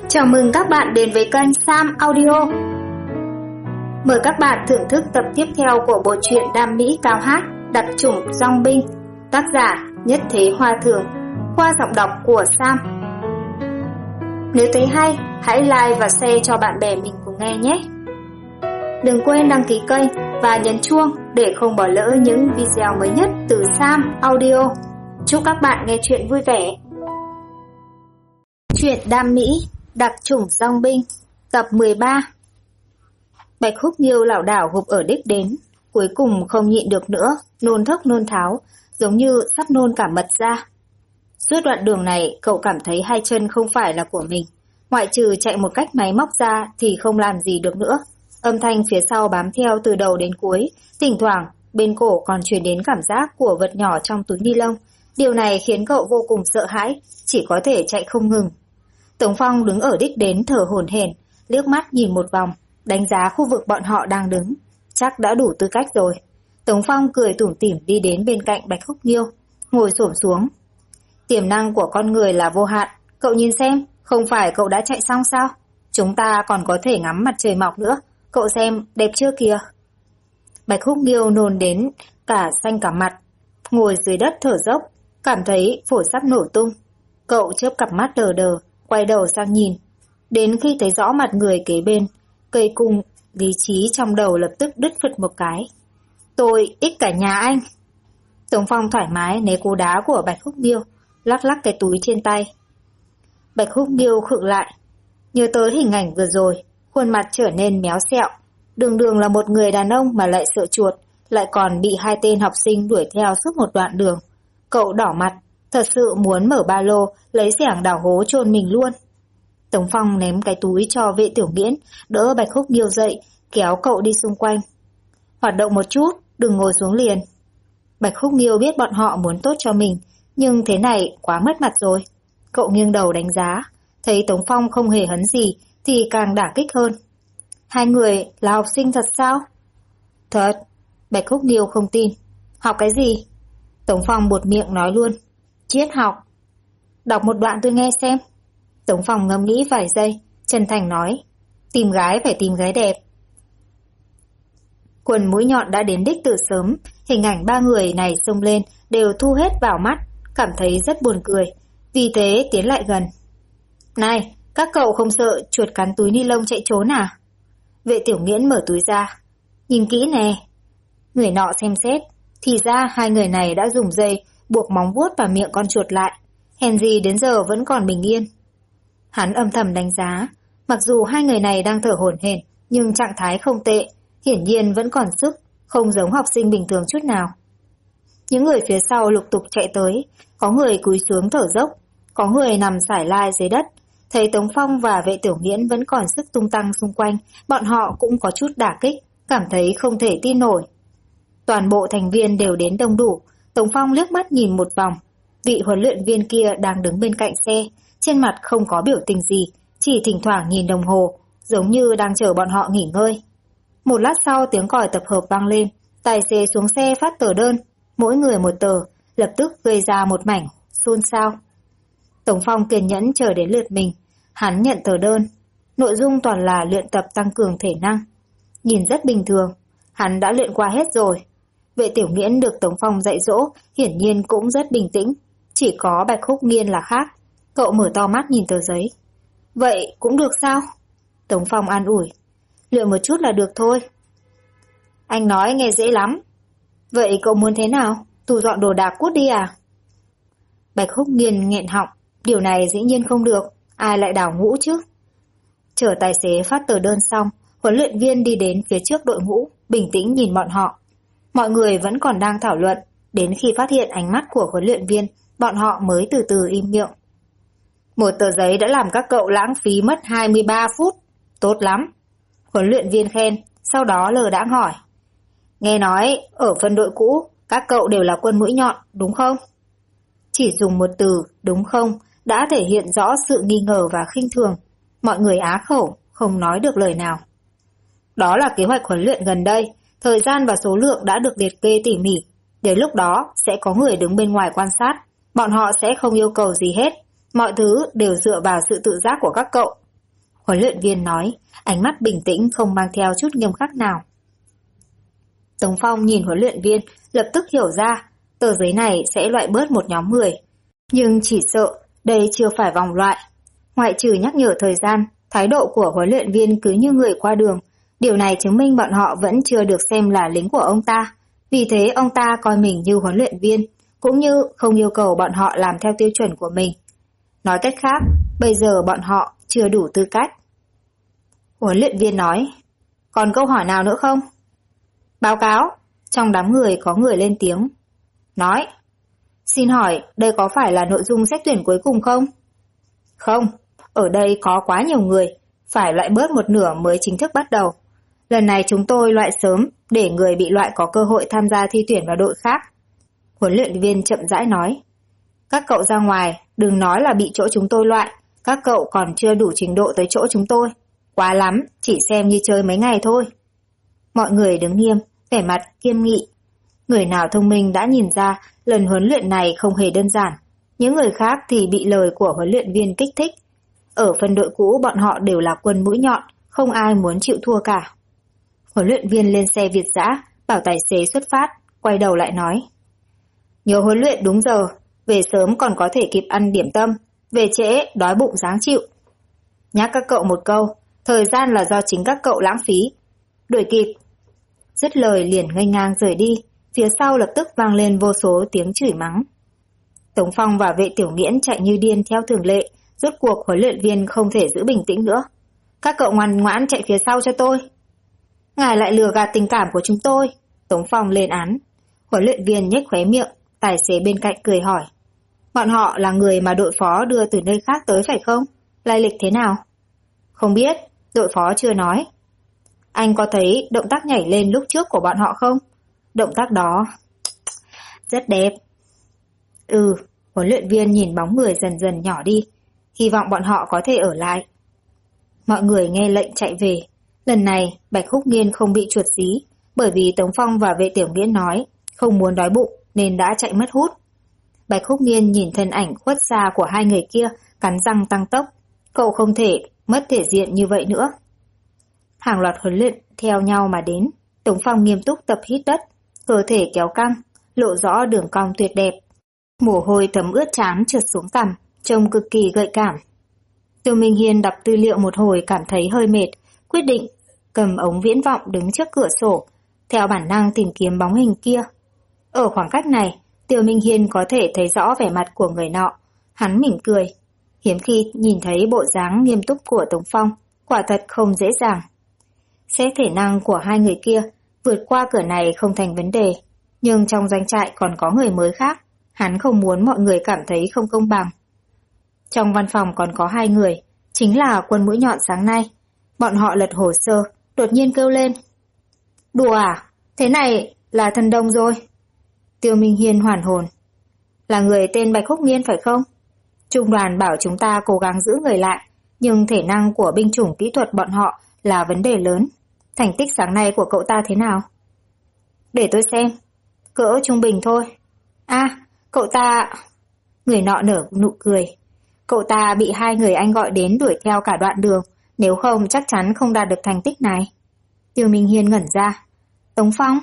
Chào mừng các bạn đến với kênh Sam Audio. Mời các bạn thưởng thức tập tiếp theo của bộ truyện Đam Mỹ Cao Hát Đặc Chủng Dong Binh, tác giả Nhất Thế Hoa Thường, qua giọng đọc của Sam. Nếu thấy hay, hãy like và share cho bạn bè mình cùng nghe nhé. Đừng quên đăng ký kênh và nhấn chuông để không bỏ lỡ những video mới nhất từ Sam Audio. Chúc các bạn nghe chuyện vui vẻ. Truyện Đam Mỹ Đặc Chủng Dong Binh, tập 13. Bạch Húc Nghiêu lảo đảo gục ở đích đến, cuối cùng không nhịn được nữa, nôn thốc nôn tháo, giống như sắp nôn cả mật ra. Suốt đoạn đường này, cậu cảm thấy hai chân không phải là của mình, ngoại trừ chạy một cách máy móc ra thì không làm gì được nữa. Âm thanh phía sau bám theo từ đầu đến cuối, thỉnh thoảng bên cổ còn truyền đến cảm giác của vật nhỏ trong túi ni lông. Điều này khiến cậu vô cùng sợ hãi, chỉ có thể chạy không ngừng. Tống Phong đứng ở đích đến thở hổn hển, liếc mắt nhìn một vòng, đánh giá khu vực bọn họ đang đứng, chắc đã đủ tư cách rồi. Tống Phong cười tủm tỉm đi đến bên cạnh Bạch Húc Nghiêu, ngồi xổm xuống. Tiềm năng của con người là vô hạn, cậu nhìn xem, không phải cậu đã chạy xong sao? Chúng ta còn có thể ngắm mặt trời mọc nữa, cậu xem đẹp chưa kìa? Bạch Húc Nghiêu nôn đến cả xanh cả mặt, ngồi dưới đất thở dốc, cảm thấy phổi sắp nổ tung. Cậu chớp cặp mắt đờ đờ, quay đầu sang nhìn. Đến khi thấy rõ mặt người kế bên, cây cung lý trí trong đầu lập tức đứt phật một cái. Tôi ích cả nhà anh. Tống Phong thoải mái né cú đá của Bạch Húc Nghiêu, lắc lắc cái túi trên tay. Bạch Húc Nghiêu khựng lại, nhớ tới hình ảnh vừa rồi, khuôn mặt trở nên méo xẹo. Đường đường là một người đàn ông mà lại sợ chuột, lại còn bị hai tên học sinh đuổi theo suốt một đoạn đường. Cậu đỏ mặt, thật sự muốn mở ba lô, lấy xẻng đào hố chôn mình luôn. Tống Phong ném cái túi cho Vệ Tiểu Nghiễn, đỡ Bạch Húc Nghiêu dậy, kéo cậu đi xung quanh. Hoạt động một chút, đừng ngồi xuống liền. Bạch Húc Nghiêu biết bọn họ muốn tốt cho mình, nhưng thế này quá mất mặt rồi. Cậu nghiêng đầu đánh giá, thấy Tống Phong không hề hấn gì thì càng đả kích hơn. Hai người là học sinh thật sao? Thật. Bạch Húc Nghiêu không tin. Học cái gì? Tống Phong buột miệng nói luôn. Triết học. Đọc một đoạn tôi nghe xem. Tống Phong ngẫm nghĩ vài giây, chân thành nói. Tìm gái phải tìm gái đẹp. Quần mũi nhọn đã đến đích từ sớm, hình ảnh ba người này xông lên đều thu hết vào mắt, cảm thấy rất buồn cười, vì thế tiến lại gần. Này, các cậu không sợ chuột cắn túi ni lông chạy trốn à? Vệ Tiểu Nghiễn mở túi ra. Nhìn kỹ nè. Người nọ xem xét, thì ra hai người này đã dùng dây buộc móng vuốt vào miệng con chuột lại, hèn gì đến giờ vẫn còn bình yên. Hắn âm thầm đánh giá, mặc dù hai người này đang thở hổn hển, nhưng trạng thái không tệ, hiển nhiên vẫn còn sức, không giống học sinh bình thường chút nào. Những người phía sau lục tục chạy tới, có người cúi xuống thở dốc, có người nằm sải lai dưới đất. Thấy Tống Phong và Vệ Tiểu Nghiễn vẫn còn sức tung tăng xung quanh, bọn họ cũng có chút đả kích, cảm thấy không thể tin nổi. Toàn bộ thành viên đều đến đông đủ. Tống Phong liếc mắt nhìn một vòng, vị huấn luyện viên kia đang đứng bên cạnh xe, trên mặt không có biểu tình gì, chỉ thỉnh thoảng nhìn đồng hồ, giống như đang chờ bọn họ nghỉ ngơi. Một lát sau tiếng còi tập hợp vang lên, tài xế xuống xe phát tờ đơn, mỗi người một tờ, lập tức gây ra một mảnh xôn xao. Tống Phong kiên nhẫn chờ đến lượt mình, hắn nhận tờ đơn, nội dung toàn là luyện tập tăng cường thể năng. Nhìn rất bình thường, hắn đã luyện qua hết rồi. Vệ Tiểu Nghiễn được Tống Phong dạy dỗ, hiển nhiên cũng rất bình tĩnh, chỉ có Bạch Húc Nghiên là khác. Cậu mở to mắt nhìn tờ giấy. Vậy cũng được sao? Tống Phong an ủi. Luyện một chút là được thôi. Anh nói nghe dễ lắm. Vậy cậu muốn thế nào? Thu dọn đồ đạc cút đi à? Bạch Húc Nghiên nghẹn họng. Điều này dĩ nhiên không được, ai lại đào ngũ chứ? Chờ tài xế phát tờ đơn xong, huấn luyện viên đi đến phía trước đội ngũ, bình tĩnh nhìn bọn họ. Mọi người vẫn còn đang thảo luận, đến khi phát hiện ánh mắt của huấn luyện viên, bọn họ mới từ từ im miệng. Một tờ giấy đã làm các cậu lãng phí mất 23 phút. Tốt lắm. Huấn luyện viên khen, sau đó lờ đãng hỏi. Nghe nói, ở phân đội cũ, các cậu đều là quân mũi nhọn, đúng không? Chỉ dùng một từ, đúng không, đã thể hiện rõ sự nghi ngờ và khinh thường. Mọi người á khẩu, không nói được lời nào. Đó là kế hoạch huấn luyện gần đây, thời gian và số lượng đã được liệt kê tỉ mỉ. Đến lúc đó, sẽ có người đứng bên ngoài quan sát. Bọn họ sẽ không yêu cầu gì hết. Mọi thứ đều dựa vào sự tự giác của các cậu. Huấn luyện viên nói, ánh mắt bình tĩnh không mang theo chút nghiêm khắc nào. Tống Phong nhìn huấn luyện viên, lập tức hiểu ra, tờ giấy này sẽ loại bớt một nhóm người. Nhưng chỉ sợ, đây chưa phải vòng loại. Ngoại trừ nhắc nhở thời gian, thái độ của huấn luyện viên cứ như người qua đường. Điều này chứng minh bọn họ vẫn chưa được xem là lính của ông ta. Vì thế ông ta coi mình như huấn luyện viên, cũng như không yêu cầu bọn họ làm theo tiêu chuẩn của mình. Nói cách khác, bây giờ bọn họ chưa đủ tư cách. Huấn luyện viên nói, còn câu hỏi nào nữa không? Báo cáo, trong đám người có người lên tiếng. Nói, xin hỏi đây có phải là nội dung xét tuyển cuối cùng không? Không, ở đây có quá nhiều người, phải loại bớt một nửa mới chính thức bắt đầu. Lần này chúng tôi loại sớm để người bị loại có cơ hội tham gia thi tuyển vào đội khác. Huấn luyện viên chậm rãi nói, các cậu ra ngoài, đừng nói là bị chỗ chúng tôi loại, các cậu còn chưa đủ trình độ tới chỗ chúng tôi. Quá lắm, chỉ xem như chơi mấy ngày thôi. Mọi người đứng nghiêm, vẻ mặt kiên nghị. Người nào thông minh đã nhìn ra lần huấn luyện này không hề đơn giản. Những người khác thì bị lời của huấn luyện viên kích thích. Ở phân đội cũ bọn họ đều là quân mũi nhọn, không ai muốn chịu thua cả. Huấn luyện viên lên xe Việt dã, bảo tài xế xuất phát, quay đầu lại nói. Nhớ huấn luyện đúng giờ, về sớm còn có thể kịp ăn điểm tâm, về trễ đói bụng ráng chịu. Nhắc các cậu một câu, thời gian là do chính các cậu lãng phí. Đuổi kịp. Dứt lời liền nghênh ngang rời đi, phía sau lập tức vang lên vô số tiếng chửi mắng. Tống Phong và Vệ Tiểu Nghiễn chạy như điên theo thường lệ, rốt cuộc huấn luyện viên không thể giữ bình tĩnh nữa. Các cậu ngoan ngoãn chạy phía sau cho tôi. Ngài lại lừa gạt tình cảm của chúng tôi. Tống Phong lên án. Huấn luyện viên nhếch khóe miệng, tài xế bên cạnh cười hỏi. Bọn họ là người mà đội phó đưa từ nơi khác tới phải không? Lai lịch thế nào? Không biết, đội phó chưa nói. Anh có thấy động tác nhảy lên lúc trước của bọn họ không? Động tác đó rất đẹp. Huấn luyện viên nhìn bóng người dần dần nhỏ đi, hy vọng bọn họ có thể ở lại. Mọi người nghe lệnh chạy về. Lần này Bạch Húc Nghiên không bị chuột dí, bởi vì Tống Phong và Vệ Tiểu Nghiễn nói không muốn đói bụng nên đã chạy mất hút. Bạch Húc Nghiên nhìn thân ảnh khuất xa của hai người kia, cắn răng tăng tốc. Cậu không thể mất thể diện như vậy nữa. Hàng loạt huấn luyện theo nhau mà đến. Tống Phong nghiêm túc tập hít đất, cơ thể kéo căng, lộ rõ đường cong tuyệt đẹp. Mồ hôi thấm ướt trán trượt xuống cằm, trông cực kỳ gợi cảm. Tiêu Minh Hiên đọc tư liệu một hồi cảm thấy hơi mệt, quyết định cầm ống viễn vọng đứng trước cửa sổ, theo bản năng tìm kiếm bóng hình kia. Ở khoảng cách này, Tiêu Minh Hiên có thể thấy rõ vẻ mặt của người nọ. Hắn mỉm cười. Hiếm khi nhìn thấy bộ dáng nghiêm túc của Tống Phong, quả thật không dễ dàng. Xét thể năng của hai người kia, vượt qua cửa này không thành vấn đề. Nhưng trong doanh trại còn có người mới khác, hắn không muốn mọi người cảm thấy không công bằng. Trong văn phòng còn có hai người, chính là quân mũi nhọn sáng nay. Bọn họ lật hồ sơ, đột nhiên kêu lên. Đùa à? Thế này là thần đông rồi. Tiêu Minh Hiên hoàn hồn. Là người tên Bạch Húc Nghiên phải không? Trung đoàn bảo chúng ta cố gắng giữ người lại, nhưng thể năng của binh chủng kỹ thuật bọn họ là vấn đề lớn. Thành tích sáng nay của cậu ta thế nào? Để tôi xem. Cỡ trung bình thôi. Cậu ta... Người nọ nở nụ cười. Cậu ta bị hai người anh gọi đến đuổi theo cả đoạn đường, nếu không chắc chắn không đạt được thành tích này. Tiêu Minh Hiên ngẩn ra. Tống Phong?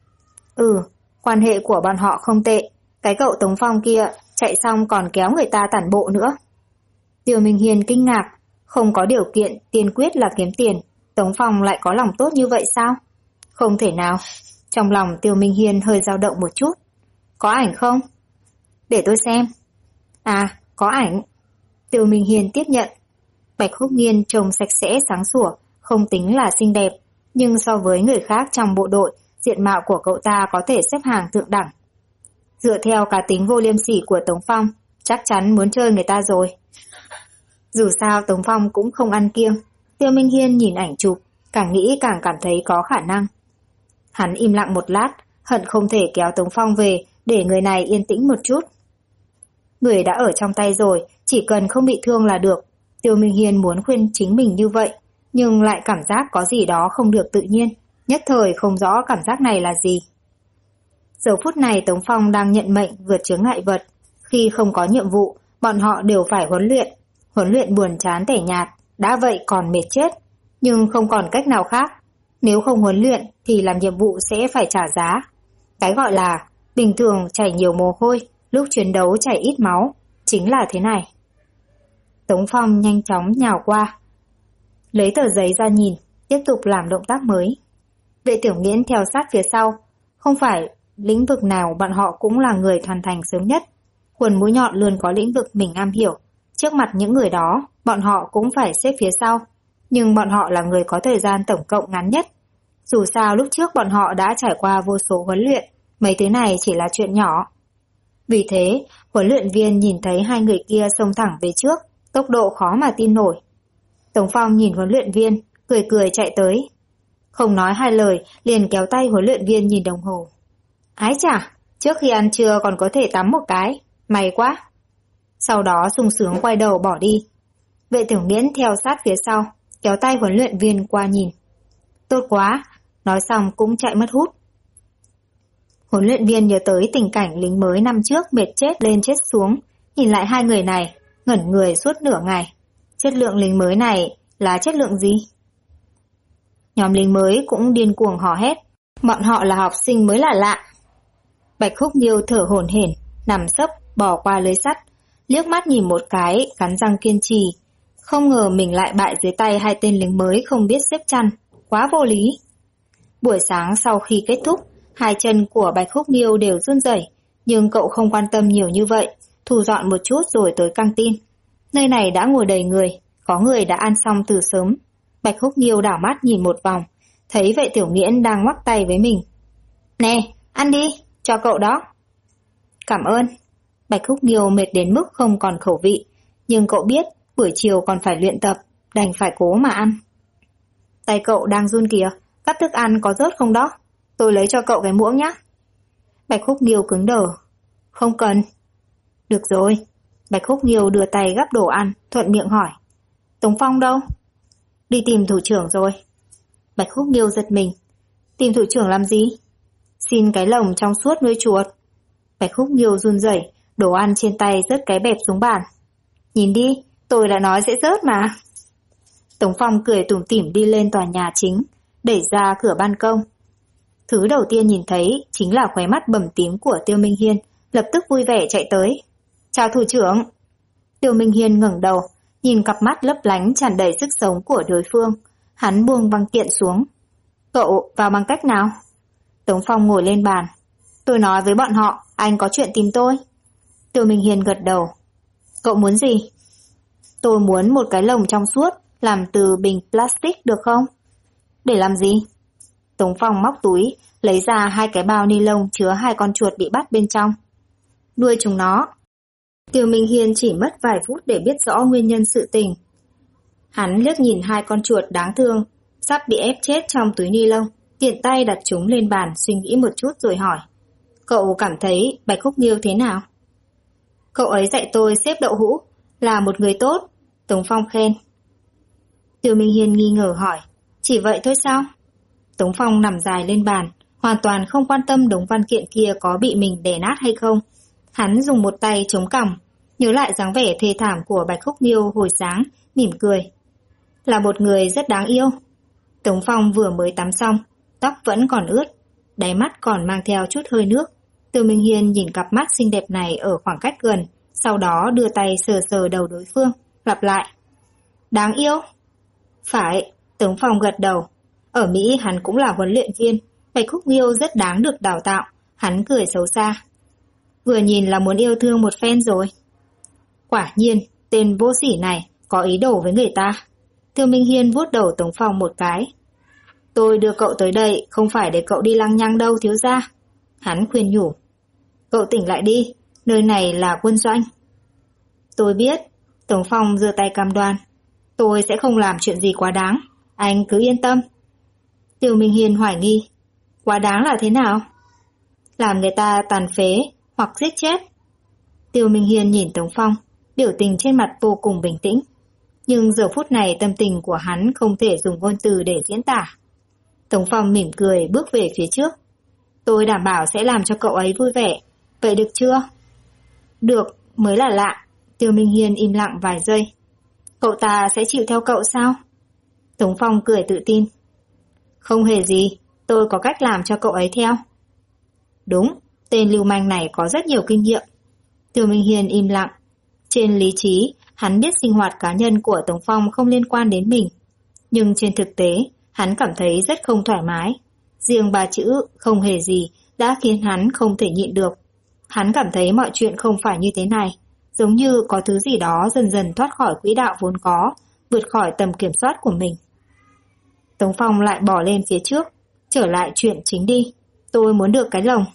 Quan hệ của bọn họ không tệ. Cái cậu Tống Phong kia chạy xong còn kéo người ta tản bộ nữa. Tiêu Minh Hiên kinh ngạc. Không có điều kiện, tiên quyết là kiếm tiền. Tống Phong lại có lòng tốt như vậy sao? Không thể nào. Trong lòng Tiêu Minh Hiên hơi dao động một chút. Có ảnh không? Để tôi xem. Có ảnh. Tiêu Minh Hiên tiếp nhận. Bạch Húc Nghiên trông sạch sẽ sáng sủa, không tính là xinh đẹp, nhưng so với người khác trong bộ đội, diện mạo của cậu ta có thể xếp hàng thượng đẳng. Dựa theo cá tính vô liêm sỉ của Tống Phong, chắc chắn muốn chơi người ta rồi. Dù sao Tống Phong cũng không ăn kiêng. Tiêu Minh Hiên nhìn ảnh chụp, càng nghĩ càng cảm thấy có khả năng. Hắn im lặng một lát, hận không thể kéo Tống Phong về để người này yên tĩnh một chút. Người đã ở trong tay rồi, chỉ cần không bị thương là được. Tiêu Minh Hiên muốn khuyên chính mình như vậy, nhưng lại cảm giác có gì đó không được tự nhiên, nhất thời không rõ cảm giác này là gì. Giờ phút này Tống Phong đang nhận mệnh vượt chướng ngại vật. Khi không có nhiệm vụ, bọn họ đều phải huấn luyện buồn chán tẻ nhạt. đã vậy còn mệt chết, nhưng không còn cách nào khác. Nếu không huấn luyện thì làm nhiệm vụ sẽ phải trả giá. Cái gọi là bình thường chảy nhiều mồ hôi, lúc chiến đấu chảy ít máu, chính là thế này. Tống Phong nhanh chóng nhào qua, lấy tờ giấy ra nhìn, tiếp tục làm động tác mới. Vệ Tiểu Nghiễn theo sát phía sau, không phải lĩnh vực nào bọn họ cũng là người hoàn thành sớm nhất. Quần mũi nhọn luôn có lĩnh vực mình am hiểu. Trước mặt những người đó, bọn họ cũng phải xếp phía sau. Nhưng bọn họ là người có thời gian tổng cộng ngắn nhất. Dù sao lúc trước bọn họ đã trải qua vô số huấn luyện, mấy thứ này chỉ là chuyện nhỏ. Vì thế, huấn luyện viên nhìn thấy hai người kia xông thẳng về trước, tốc độ khó mà tin nổi. Tống Phong nhìn huấn luyện viên, cười cười chạy tới. Không nói hai lời, liền kéo tay huấn luyện viên nhìn đồng hồ. Ái chà, trước khi ăn trưa còn có thể tắm một cái, may quá. Sau đó sung sướng quay đầu bỏ đi. Vệ Tiểu Nghiễn theo sát phía sau, kéo tay huấn luyện viên qua nhìn. Tốt quá, nói xong cũng chạy mất hút. Huấn luyện viên nhớ tới tình cảnh lính mới năm trước mệt chết lên chết xuống, nhìn lại hai người này, ngẩn người suốt nửa ngày. Chất lượng lính mới này là chất lượng gì? Nhóm lính mới cũng điên cuồng hò hét, bọn họ là học sinh mới lạ lạ. Bạch Khúc Nghiêu thở hổn hển, nằm sấp bỏ qua lưới sắt, liếc mắt nhìn một cái, cắn răng kiên trì. Không ngờ mình lại bại dưới tay hai tên lính mới không biết xếp chăn, quá vô lý. Buổi sáng sau khi kết thúc, hai chân của Bạch Khúc Nghiêu đều run rẩy, nhưng cậu không quan tâm nhiều như vậy, thu dọn một chút rồi tới căng tin. Nơi này đã ngồi đầy người, có người đã ăn xong từ sớm. Bạch Khúc Nghiêu đảo mắt nhìn một vòng, thấy Vệ Tiểu Nghiễn đang ngoắc tay với mình. Nè, ăn đi, cho cậu đó. Cảm ơn. Bạch Khúc Nghiêu mệt đến mức không còn khẩu vị, nhưng cậu biết buổi chiều còn phải luyện tập, đành phải cố mà ăn. Tay cậu đang run kìa, cắt thức ăn có rớt không đó? Tôi lấy cho cậu cái muỗng nhé. Bạch Khúc Nghiêu cứng đờ. Không cần. Được rồi. Bạch Khúc Nghiêu đưa tay gắp đồ ăn, thuận miệng hỏi. Tống Phong đâu? Đi tìm thủ trưởng rồi. Bạch Khúc Nghiêu giật mình. Tìm thủ trưởng làm gì? Xin cái lồng trong suốt nuôi chuột. Bạch Khúc Nghiêu run rẩy, đồ ăn trên tay rớt cái bẹp xuống bàn. Nhìn đi, tôi đã nói sẽ rớt mà. Tống Phong cười tủm tỉm đi lên tòa nhà chính, đẩy ra cửa ban công. Thứ đầu tiên nhìn thấy chính là khóe mắt bầm tím của Tiêu Minh Hiên, lập tức vui vẻ chạy tới. Chào thủ trưởng. Tiêu Minh Hiên ngẩng đầu, nhìn cặp mắt lấp lánh tràn đầy sức sống của đối phương. Hắn buông băng kiện xuống. Cậu vào bằng cách nào? Tống Phong ngồi lên bàn. Tôi nói với bọn họ, anh có chuyện tìm tôi. Tiêu Minh Hiên gật đầu. Cậu muốn gì? Tôi muốn một cái lồng trong suốt, làm từ bình plastic được không? Để làm gì? Tống Phong móc túi, lấy ra hai cái bao ni lông chứa hai con chuột bị bắt bên trong. Nuôi chúng nó. Tiêu Minh Hiên chỉ mất vài phút để biết rõ nguyên nhân sự tình. Hắn liếc nhìn hai con chuột đáng thương, sắp bị ép chết trong túi ni lông, tiện tay đặt chúng lên bàn suy nghĩ một chút rồi hỏi. Cậu cảm thấy Bạch Khúc Nghiêu thế nào? Cậu ấy dạy tôi xếp đậu hũ, là một người tốt. Tống Phong khen. Tiêu Minh Hiên nghi ngờ hỏi. Chỉ vậy thôi sao? Tống Phong nằm dài lên bàn, hoàn toàn không quan tâm đống văn kiện kia có bị mình đè nát hay không. Hắn dùng một tay chống cằm, nhớ lại dáng vẻ thê thảm của Bạch Khúc Nghiêu hồi sáng, mỉm cười. Là một người rất đáng yêu. Tống Phong vừa mới tắm xong, tóc vẫn còn ướt, đáy mắt còn mang theo chút hơi nước. Tiêu Minh Hiên nhìn cặp mắt xinh đẹp này ở khoảng cách gần, sau đó đưa tay sờ sờ đầu đối phương, lặp lại. Đáng yêu? Phải, Tống Phong gật đầu. Ở Mỹ hắn cũng là huấn luyện viên, Bạch Khúc Nghiêu rất đáng được đào tạo, hắn cười xấu xa. Vừa nhìn là muốn yêu thương một phen rồi. Quả nhiên, tên vô sỉ này có ý đồ với người ta. Tiêu Minh Hiên vuốt đầu Tống Phong một cái. Tôi đưa cậu tới đây không phải để cậu đi lăng nhăng đâu thiếu gia. Hắn khuyên nhủ. Cậu tỉnh lại đi, nơi này là quân doanh. Tôi biết. Tống Phong giơ tay cam đoan. Tôi sẽ không làm chuyện gì quá đáng, anh cứ yên tâm. Tiêu Minh Hiên hoài nghi. Quá đáng là thế nào? Làm người ta tàn phế hoặc giết chết. Tiêu Minh Hiên nhìn Tống Phong, biểu tình trên mặt vô cùng bình tĩnh. Nhưng giờ phút này tâm tình của hắn không thể dùng ngôn từ để diễn tả. Tống Phong mỉm cười bước về phía trước. Tôi đảm bảo sẽ làm cho cậu ấy vui vẻ. Vậy được chưa? Được, mới là lạ. Tiêu Minh Hiên im lặng vài giây. Cậu ta sẽ chịu theo cậu sao? Tống Phong cười tự tin. Không hề gì, tôi có cách làm cho cậu ấy theo. Đúng, tên lưu manh này có rất nhiều kinh nghiệm. Tiêu Minh Hiên im lặng. Trên lý trí, hắn biết sinh hoạt cá nhân của Tống Phong không liên quan đến mình. Nhưng trên thực tế, hắn cảm thấy rất không thoải mái. Riêng ba chữ không hề gì đã khiến hắn không thể nhịn được. Hắn cảm thấy mọi chuyện không phải như thế này, giống như có thứ gì đó dần dần thoát khỏi quỹ đạo vốn có, vượt khỏi tầm kiểm soát của mình. Tống Phong lại bỏ lên phía trước, trở lại chuyện chính đi. Tôi muốn được cái lồng.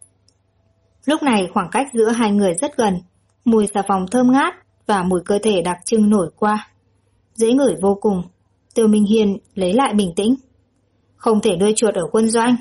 Lúc này khoảng cách giữa hai người rất gần, mùi xà phòng thơm ngát và mùi cơ thể đặc trưng nổi qua. Dễ ngửi vô cùng. Tiêu Minh Hiên lấy lại bình tĩnh. Không thể nuôi chuột ở quân doanh.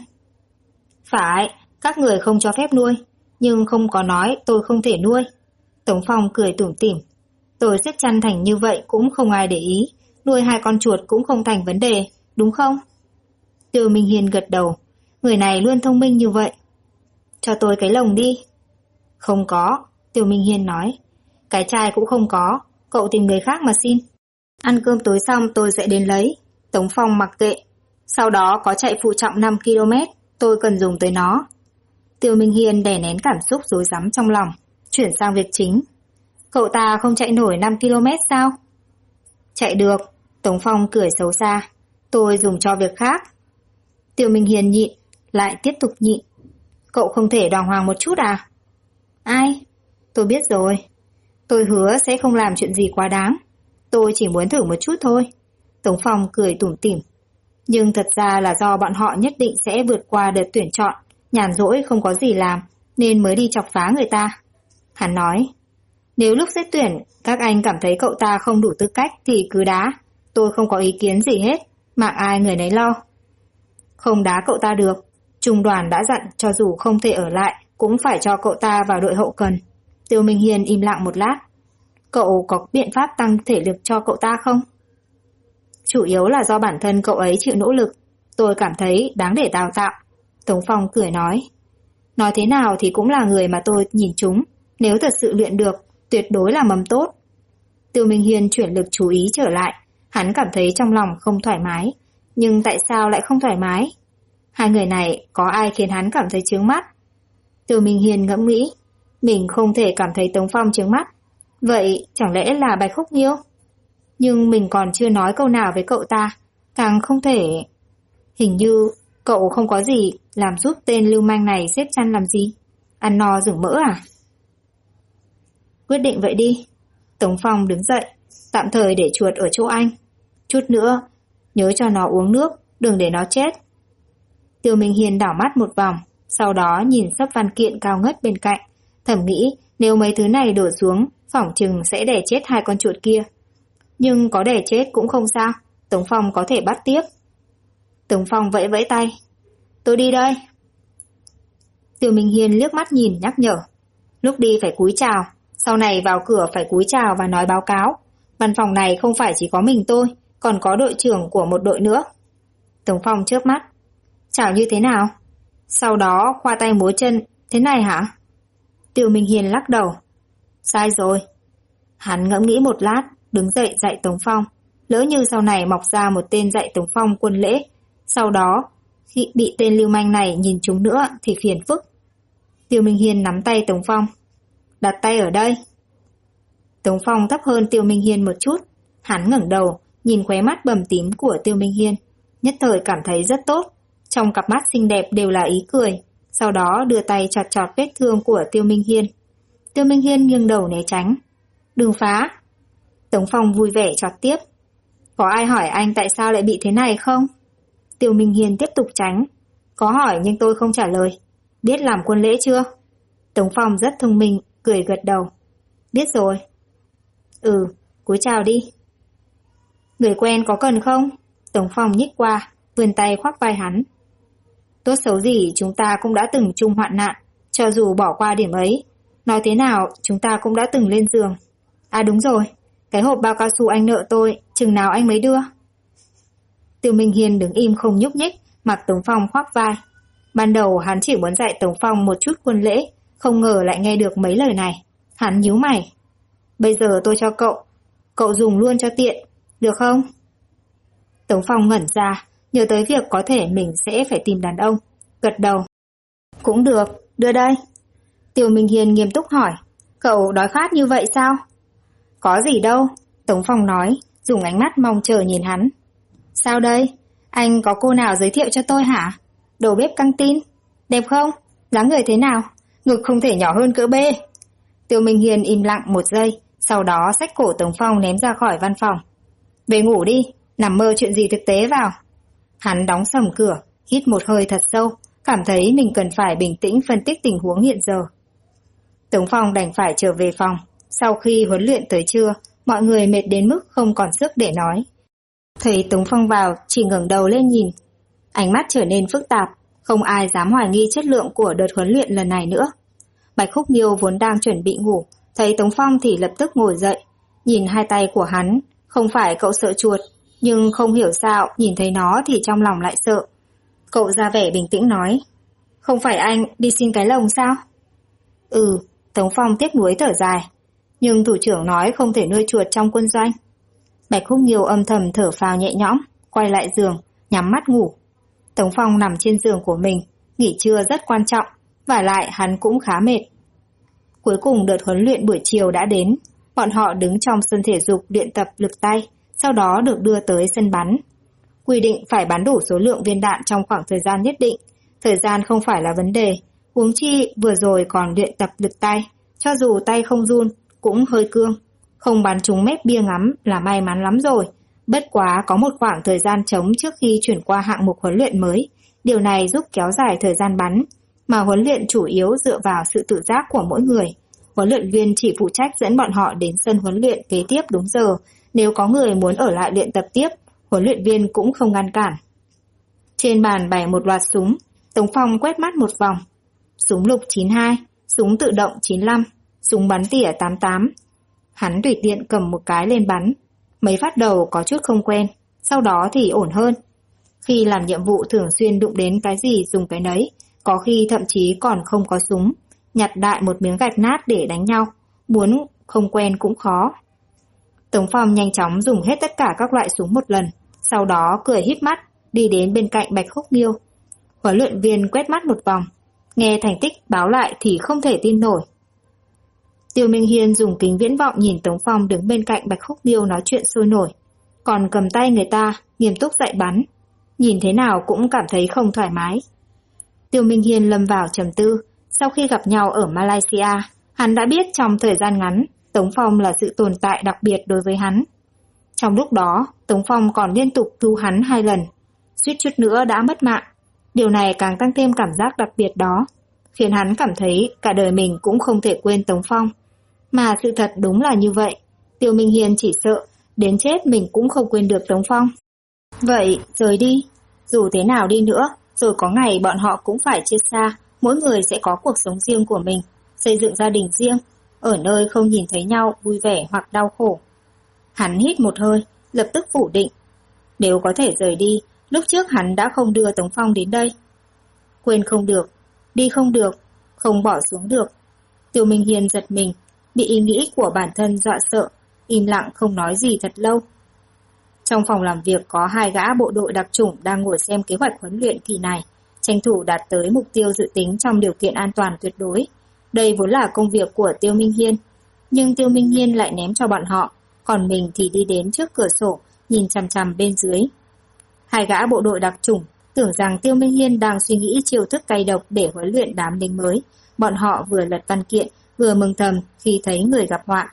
Phải, các người không cho phép nuôi, nhưng không có nói tôi không thể nuôi. Tống Phong cười tủm tỉm. Tôi xếp chăn thành như vậy cũng không ai để ý, nuôi 2 con chuột cũng không thành vấn đề, đúng không? Tiêu Minh Hiên gật đầu. Người này luôn thông minh như vậy. Cho tôi cái lồng đi. Không có, Tiêu Minh Hiên nói. Cái chai cũng không có, cậu tìm người khác mà xin. Ăn cơm tối xong tôi sẽ đến lấy. Tống Phong mặc kệ. Sau đó có chạy phụ trọng 5 km, tôi cần dùng tới nó. Tiêu Minh Hiên đè nén cảm xúc rối rắm trong lòng, chuyển sang việc chính. Cậu ta không chạy nổi 5 km sao? Chạy được, Tống Phong cười xấu xa. Tôi dùng cho việc khác. Tiêu Minh Hiên nhịn, lại tiếp tục nhịn. Cậu không thể đàng hoàng một chút à? Ai? Tôi biết rồi. Tôi hứa sẽ không làm chuyện gì quá đáng. Tôi chỉ muốn thử một chút thôi. Tống Phong cười tủm tỉm. Nhưng thật ra là do bọn họ nhất định sẽ vượt qua đợt tuyển chọn, nhàn rỗi không có gì làm, nên mới đi chọc phá người ta. Hắn nói, nếu lúc xét tuyển, các anh cảm thấy cậu ta không đủ tư cách thì cứ đá. Tôi không có ý kiến gì hết, mạng ai người nấy lo. Không đá cậu ta được. Trung đoàn đã dặn cho dù không thể ở lại, cũng phải cho cậu ta vào đội hậu cần. Tiêu Minh Hiên im lặng một lát. Cậu có biện pháp tăng thể lực cho cậu ta không? Chủ yếu là do bản thân cậu ấy chịu nỗ lực. Tôi cảm thấy đáng để đào tạo. Tống Phong cười nói. Nói thế nào thì cũng là người mà tôi nhìn trúng. Nếu thật sự luyện được, tuyệt đối là mầm tốt. Tiêu Minh Hiên chuyển lực chú ý trở lại. Hắn cảm thấy trong lòng không thoải mái. Nhưng tại sao lại không thoải mái? Hai người này có ai khiến hắn cảm thấy chướng mắt? Tiêu Minh Hiên ngẫm nghĩ. Mình không thể cảm thấy Tống Phong chướng mắt. Vậy chẳng lẽ là Bạch Khúc Nghiêu? Nhưng mình còn chưa nói câu nào với cậu ta. Càng không thể... Hình như cậu không có gì làm giúp tên lưu manh này xếp chăn làm gì? Ăn no rừng mỡ à? Quyết định vậy đi. Tống Phong đứng dậy, tạm thời để chuột ở chỗ anh. Chút nữa, nhớ cho nó uống nước, đừng để nó chết. Tiêu Minh Hiên đảo mắt một vòng, sau đó nhìn sấp văn kiện cao ngất bên cạnh, thầm nghĩ nếu mấy thứ này đổ xuống, phỏng chừng sẽ đè chết 2 con chuột kia. Nhưng có đè chết cũng không sao, Tống Phong có thể bắt tiếp. Tống Phong vẫy vẫy tay. Tôi đi đây. Tiêu Minh Hiên liếc mắt nhìn nhắc nhở. Lúc đi phải cúi chào, sau này vào cửa phải cúi chào và nói báo cáo. Văn phòng này không phải chỉ có mình tôi, còn có đội trưởng của một đội nữa. Tống Phong chớp mắt. Chào như thế nào? Sau đó khoa tay múa chân, thế này hả? Tiêu Minh Hiên lắc đầu. Sai rồi. Hắn ngẫm nghĩ một lát, đứng dậy dạy Tống Phong. Lỡ như sau này mọc ra một tên dạy Tống Phong quân lễ, sau đó khi bị tên lưu manh này nhìn trúng nữa thì phiền phức. Tiêu Minh Hiên nắm tay Tống Phong. Đặt tay ở đây. Tống Phong thấp hơn Tiêu Minh Hiên một chút. Hắn ngẩng đầu, nhìn khóe mắt bầm tím của Tiêu Minh Hiên. Nhất thời cảm thấy rất tốt. Trong cặp mắt xinh đẹp đều là ý cười. Sau đó đưa tay chọt chọt vết thương của Tiêu Minh Hiên. Tiêu Minh Hiên nghiêng đầu né tránh. Đừng phá. Tống Phong vui vẻ chọt tiếp. Có ai hỏi anh tại sao lại bị thế này không? Tiêu Minh Hiên tiếp tục tránh. Có hỏi nhưng tôi không trả lời. Biết làm quân lễ chưa? Tống Phong rất thông minh, cười gật đầu. Biết rồi. Cúi chào đi. Người quen có cần không? Tống Phong nhích qua, vươn tay khoác vai hắn. Tốt xấu gì chúng ta cũng đã từng chung hoạn nạn, cho dù bỏ qua điểm ấy. Nói thế nào chúng ta cũng đã từng lên giường. À đúng rồi, cái hộp bao cao su anh nợ tôi, chừng nào anh mới đưa? Tiêu Minh Hiên đứng im không nhúc nhích, mặc Tống Phong khoác vai. Ban đầu hắn chỉ muốn dạy Tống Phong một chút quân lễ, không ngờ lại nghe được mấy lời này. Hắn nhíu mày. Bây giờ tôi cho cậu, cậu dùng luôn cho tiện, được không? Tống Phong ngẩn ra, nhớ tới việc có thể mình sẽ phải tìm đàn ông, gật đầu. Cũng được, đưa đây. Tiêu Minh Hiên nghiêm túc hỏi, cậu đói khát như vậy sao? Có gì đâu, Tống Phong nói, dùng ánh mắt mong chờ nhìn hắn. Sao đây? Anh có cô nào giới thiệu cho tôi hả? Đầu bếp căng tin? Đẹp không? Dáng người thế nào? Ngực không thể nhỏ hơn cỡ B. Tiêu Minh Hiên im lặng một giây, sau đó xách cổ Tống Phong ném ra khỏi văn phòng. Về ngủ đi, nằm mơ chuyện gì thực tế vào. Hắn đóng sầm cửa, hít một hơi thật sâu, cảm thấy mình cần phải bình tĩnh phân tích tình huống hiện giờ. Tống Phong đành phải trở về phòng. Sau khi huấn luyện tới trưa, mọi người mệt đến mức không còn sức để nói. Thấy Tống Phong vào, chỉ ngẩng đầu lên nhìn. Ánh mắt trở nên phức tạp, không ai dám hoài nghi chất lượng của đợt huấn luyện lần này nữa. Bạch Khúc Nghiêu vốn đang chuẩn bị ngủ, thấy Tống Phong thì lập tức ngồi dậy, nhìn hai tay của hắn, không phải cậu sợ chuột, nhưng không hiểu sao nhìn thấy nó thì trong lòng lại sợ. Cậu ra vẻ bình tĩnh nói, không phải anh đi xin cái lồng sao? Tống Phong tiếc nuối thở dài, nhưng thủ trưởng nói không thể nuôi chuột trong quân doanh. Bạch Khúc Nghiêu âm thầm thở phào nhẹ nhõm, quay lại giường, nhắm mắt ngủ. Tống Phong nằm trên giường của mình, nghỉ trưa rất quan trọng, vả lại hắn cũng khá mệt. Cuối cùng đợt huấn luyện buổi chiều đã đến, bọn họ đứng trong sân thể dục luyện tập lực tay, sau đó được đưa tới sân bắn. Quy định phải bắn đủ số lượng viên đạn trong khoảng thời gian nhất định, thời gian không phải là vấn đề, huống chi vừa rồi còn luyện tập lực tay, cho dù tay không run cũng hơi cương, không bắn trúng mép bia ngắm là may mắn lắm rồi. Bất quá có một khoảng thời gian trống trước khi chuyển qua hạng mục huấn luyện mới, điều này giúp kéo dài thời gian bắn, mà huấn luyện chủ yếu dựa vào sự tự giác của mỗi người. Huấn luyện viên chỉ phụ trách dẫn bọn họ đến sân huấn luyện kế tiếp đúng giờ, nếu có người muốn ở lại luyện tập tiếp, huấn luyện viên cũng không ngăn cản. Trên bàn bày một loạt súng, Tống Phong quét mắt một vòng. Súng lục 92, súng tự động 95, súng bắn tỉa 88. Hắn tùy tiện cầm một cái lên bắn. Mấy phát đầu có chút không quen, sau đó thì ổn hơn. Khi làm nhiệm vụ thường xuyên đụng đến cái gì dùng cái nấy, có khi thậm chí còn không có súng, nhặt đại một miếng gạch nát để đánh nhau, muốn không quen cũng khó. Tống Phong nhanh chóng dùng hết tất cả các loại súng một lần, sau đó cười híp mắt, đi đến bên cạnh Bạch Khúc Nghiêu. Huấn luyện viên quét mắt một vòng, nghe thành tích báo lại thì không thể tin nổi. Tiêu Minh Hiên dùng kính viễn vọng nhìn Tống Phong đứng bên cạnh Bạch Khúc Nghiêu nói chuyện sôi nổi, còn cầm tay người ta, nghiêm túc dạy bắn. Nhìn thế nào cũng cảm thấy không thoải mái. Tiêu Minh Hiên lâm vào trầm tư, sau khi gặp nhau ở Malaysia, hắn đã biết trong thời gian ngắn, Tống Phong là sự tồn tại đặc biệt đối với hắn. Trong lúc đó, Tống Phong còn liên tục thu hắn 2 lần, suýt chút nữa đã mất mạng. Điều này càng tăng thêm cảm giác đặc biệt đó, khiến hắn cảm thấy cả đời mình cũng không thể quên Tống Phong. Mà sự thật đúng là như vậy, Tiêu Minh Hiên chỉ sợ, đến chết mình cũng không quên được Tống Phong. Vậy, rời đi, dù thế nào đi nữa, rồi có ngày bọn họ cũng phải chia xa, mỗi người sẽ có cuộc sống riêng của mình, xây dựng gia đình riêng, ở nơi không nhìn thấy nhau vui vẻ hoặc đau khổ. Hắn hít một hơi, lập tức phủ định. Nếu có thể rời đi, lúc trước hắn đã không đưa Tống Phong đến đây. Quên không được, đi không được, không bỏ xuống được. Tiêu Minh Hiên giật mình, bị ý nghĩ của bản thân dọa sợ, im lặng không nói gì thật lâu. Trong phòng làm việc có 2 gã bộ đội đặc chủng đang ngồi xem kế hoạch huấn luyện kỳ này, tranh thủ đạt tới mục tiêu dự tính trong điều kiện an toàn tuyệt đối. Đây vốn là công việc của Tiêu Minh Hiên, nhưng Tiêu Minh Hiên lại ném cho bọn họ, còn mình thì đi đến trước cửa sổ, nhìn chằm chằm bên dưới. 2 gã bộ đội đặc chủng tưởng rằng Tiêu Minh Hiên đang suy nghĩ chiêu thức cay độc để huấn luyện đám lính mới. Bọn họ vừa lật văn kiện, vừa mừng thầm khi thấy người gặp họa.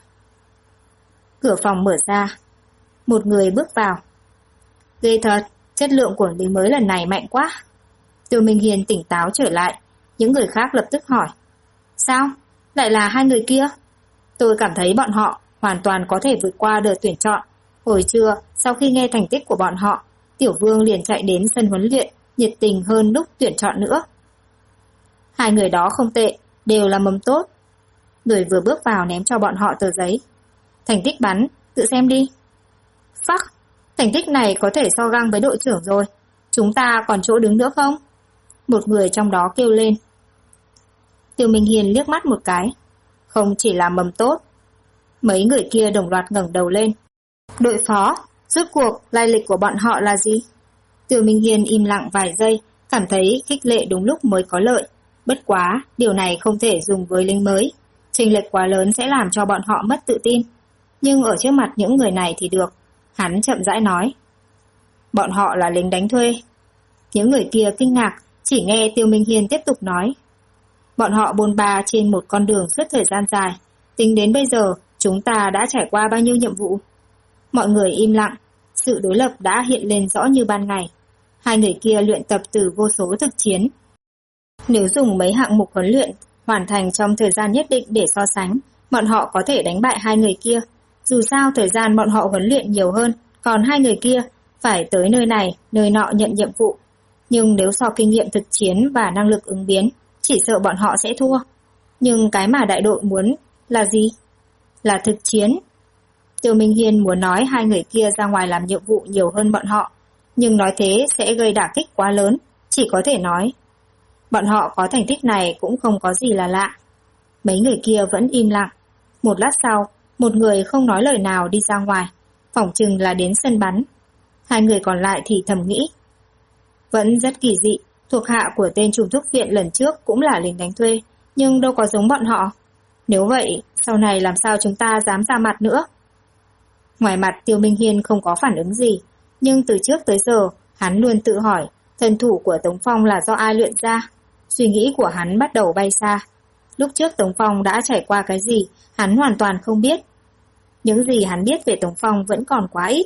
Cửa phòng mở ra, một người bước vào. Ghê thật, chất lượng của lính mới lần này mạnh quá. Tiêu Minh Hiên tỉnh táo trở lại, những người khác lập tức hỏi. Sao? Lại là 2 người kia? Tôi cảm thấy bọn họ hoàn toàn có thể vượt qua đợt tuyển chọn. Hồi trưa, sau khi nghe thành tích của bọn họ, Tiểu Vương liền chạy đến sân huấn luyện, nhiệt tình hơn lúc tuyển chọn nữa. 2 người đó không tệ, đều là mầm tốt. Người vừa bước vào ném cho bọn họ tờ giấy. Thành tích bắn, tự xem đi. Phắc, thành tích này có thể so găng với đội trưởng rồi. Chúng ta còn chỗ đứng nữa không? Một người trong đó kêu lên. Tiêu Minh Hiên liếc mắt một cái. Không chỉ là mầm tốt. Mấy người kia đồng loạt ngẩng đầu lên, Đội phó, rốt cuộc lai lịch của bọn họ là gì? Tiêu Minh Hiên im lặng vài giây, cảm thấy khích lệ đúng lúc mới có lợi. Bất quá, điều này không thể dùng với lính mới. Chênh lệch quá lớn sẽ làm cho bọn họ mất tự tin. Nhưng ở trước mặt những người này thì được. Hắn chậm rãi nói. Bọn họ là lính đánh thuê. Những người kia kinh ngạc, chỉ nghe Tiêu Minh Hiên tiếp tục nói. Bọn họ bôn ba trên một con đường suốt thời gian dài. Tính đến bây giờ, chúng ta đã trải qua bao nhiêu nhiệm vụ? Mọi người im lặng, sự đối lập đã hiện lên rõ như ban ngày. Hai người kia luyện tập từ vô số thực chiến. Nếu dùng mấy hạng mục huấn luyện hoàn thành trong thời gian nhất định để so sánh, bọn họ có thể đánh bại hai người kia. Dù sao thời gian bọn họ huấn luyện nhiều hơn, còn hai người kia phải tới nơi này, nơi nọ nhận nhiệm vụ. Nhưng nếu so kinh nghiệm thực chiến và năng lực ứng biến, chỉ sợ bọn họ sẽ thua. Nhưng cái mà đại đội muốn là gì? Là thực chiến. Tiêu Minh Hiên muốn nói hai người kia ra ngoài làm nhiệm vụ nhiều hơn bọn họ, nhưng nói thế sẽ gây đả kích quá lớn, chỉ có thể nói. Bọn họ có thành tích này cũng không có gì là lạ. Mấy người kia vẫn im lặng. Một lát sau, một người không nói lời nào đi ra ngoài, phỏng chừng là đến sân bắn. Hai người còn lại thì thầm nghĩ. Vẫn rất kỳ dị, thuộc hạ của tên trùm thuốc viện lần trước cũng là lính đánh thuê, nhưng đâu có giống bọn họ. Nếu vậy, sau này làm sao chúng ta dám ra mặt nữa? Ngoài mặt Tiêu Minh Hiên không có phản ứng gì, nhưng từ trước tới giờ, hắn luôn tự hỏi, thân thủ của Tống Phong là do ai luyện ra? Suy nghĩ của hắn bắt đầu bay xa. Lúc trước Tống Phong đã trải qua cái gì, hắn hoàn toàn không biết. Những gì hắn biết về Tống Phong vẫn còn quá ít.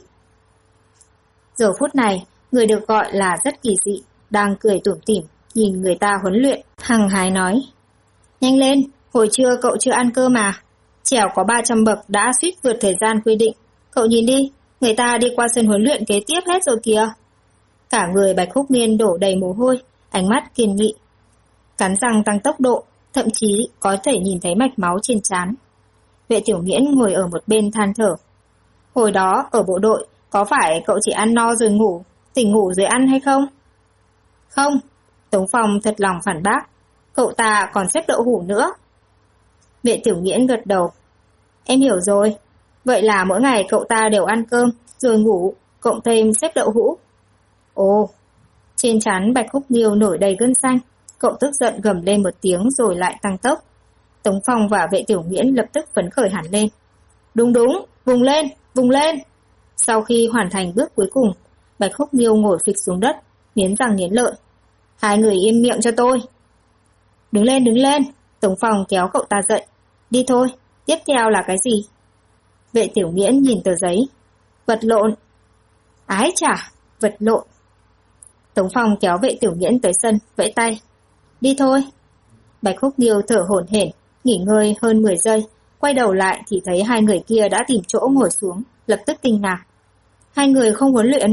Giờ phút này, người được gọi là rất kỳ dị, đang cười tủm tỉm, nhìn người ta huấn luyện, hăng hái nói. Nhanh lên, hồi trưa cậu chưa ăn cơm mà. Trèo có 300 bậc đã suýt vượt thời gian quy định. Cậu nhìn đi, người ta đi qua sân huấn luyện kế tiếp hết rồi kìa. Cả người Bạch Khúc Niên đổ đầy mồ hôi, ánh mắt kiên nghị. Cắn răng tăng tốc độ, thậm chí có thể nhìn thấy mạch máu trên trán. Vệ Tiểu Nghiễn ngồi ở một bên than thở. Hồi đó ở bộ đội, có phải cậu chỉ ăn no rồi ngủ, tỉnh ngủ rồi ăn hay không? Không, Tống Phong thật lòng phản bác. Cậu ta còn xếp đậu hũ nữa. Vệ Tiểu Nghiễn gật đầu. Em hiểu rồi. Vậy là mỗi ngày cậu ta đều ăn cơm, rồi ngủ, cộng thêm xếp đậu hũ. Ồ, trên trán Bạch Khúc Nghiêu nổi đầy gân xanh. Cậu tức giận gầm lên một tiếng rồi lại tăng tốc. Tống Phong và Vệ Tiểu Nghiễn lập tức phấn khởi hẳn lên. Đúng đúng, vùng lên, vùng lên. Sau khi hoàn thành bước cuối cùng, Bạch Khúc Nghiêu ngồi phịch xuống đất, nghiến răng nghiến lợi. Hai người im miệng cho tôi. Đứng lên, đứng lên. Tống Phong kéo cậu ta dậy. Đi thôi, tiếp theo là cái gì? Vệ Tiểu Nghiễn nhìn tờ giấy. Vật lộn. Ái chà, vật lộn. Tống Phong kéo Vệ Tiểu Nghiễn tới sân, vẫy tay. Đi thôi. Bạch Khúc Nghiêu thở hổn hển, nghỉ ngơi hơn 10 giây, quay đầu lại thì thấy hai người kia đã tìm chỗ ngồi xuống, lập tức kinh ngạc. Hai người không huấn luyện.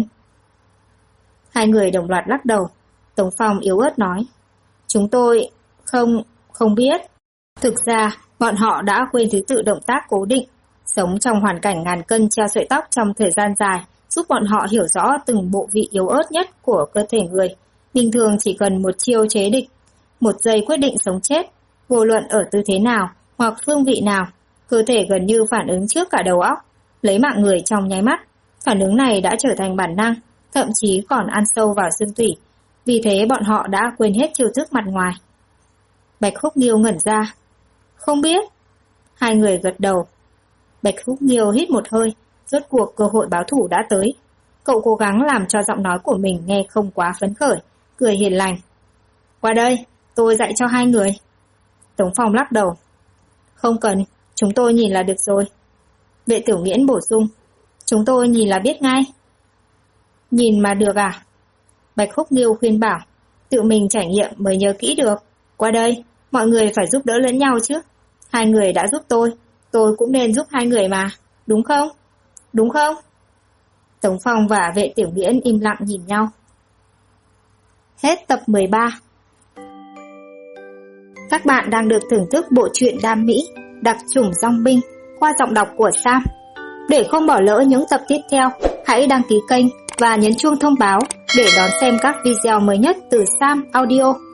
Hai người đồng loạt lắc đầu. Tống Phong yếu ớt nói. Chúng tôi không biết. Thực ra, bọn họ đã quên thứ tự động tác cố định. Sống trong hoàn cảnh ngàn cân treo sợi tóc trong thời gian dài, giúp bọn họ hiểu rõ từng bộ vị yếu ớt nhất của cơ thể người. Bình thường chỉ cần một chiêu chế địch, một giây quyết định sống chết, vô luận ở tư thế nào hoặc phương vị nào, cơ thể gần như phản ứng trước cả đầu óc, lấy mạng người trong nháy mắt. Phản ứng này đã trở thành bản năng, thậm chí còn ăn sâu vào xương tủy. Vì thế bọn họ đã quên hết chiêu thức mặt ngoài. Bạch Khúc Nghiêu ngẩn ra. Không biết. Hai người gật đầu. Bạch Khúc Nghiêu hít một hơi, rốt cuộc cơ hội báo thủ đã tới. Cậu cố gắng làm cho giọng nói của mình nghe không quá phấn khởi, cười hiền lành. Qua đây, tôi dạy cho hai người. Tống Phong lắc đầu. Không cần, chúng tôi nhìn là được rồi. Vệ Tiểu Nghiễn bổ sung. Chúng tôi nhìn là biết ngay. Nhìn mà được à? Bạch Khúc Nghiêu khuyên bảo. Tự mình trải nghiệm mới nhớ kỹ được. Qua đây, mọi người phải giúp đỡ lẫn nhau chứ. Hai người đã giúp tôi cũng nên giúp hai người mà. Đúng không? Đúng không? Tống Phong và Vệ Tiểu Nghiễn im lặng nhìn nhau. Hết tập 13. Các bạn đang được thưởng thức bộ truyện Đam Mỹ, đặc chủng dòng binh qua giọng đọc của Sam. Để không bỏ lỡ những tập tiếp theo, hãy đăng ký kênh và nhấn chuông thông báo để đón xem các video mới nhất từ Sam Audio.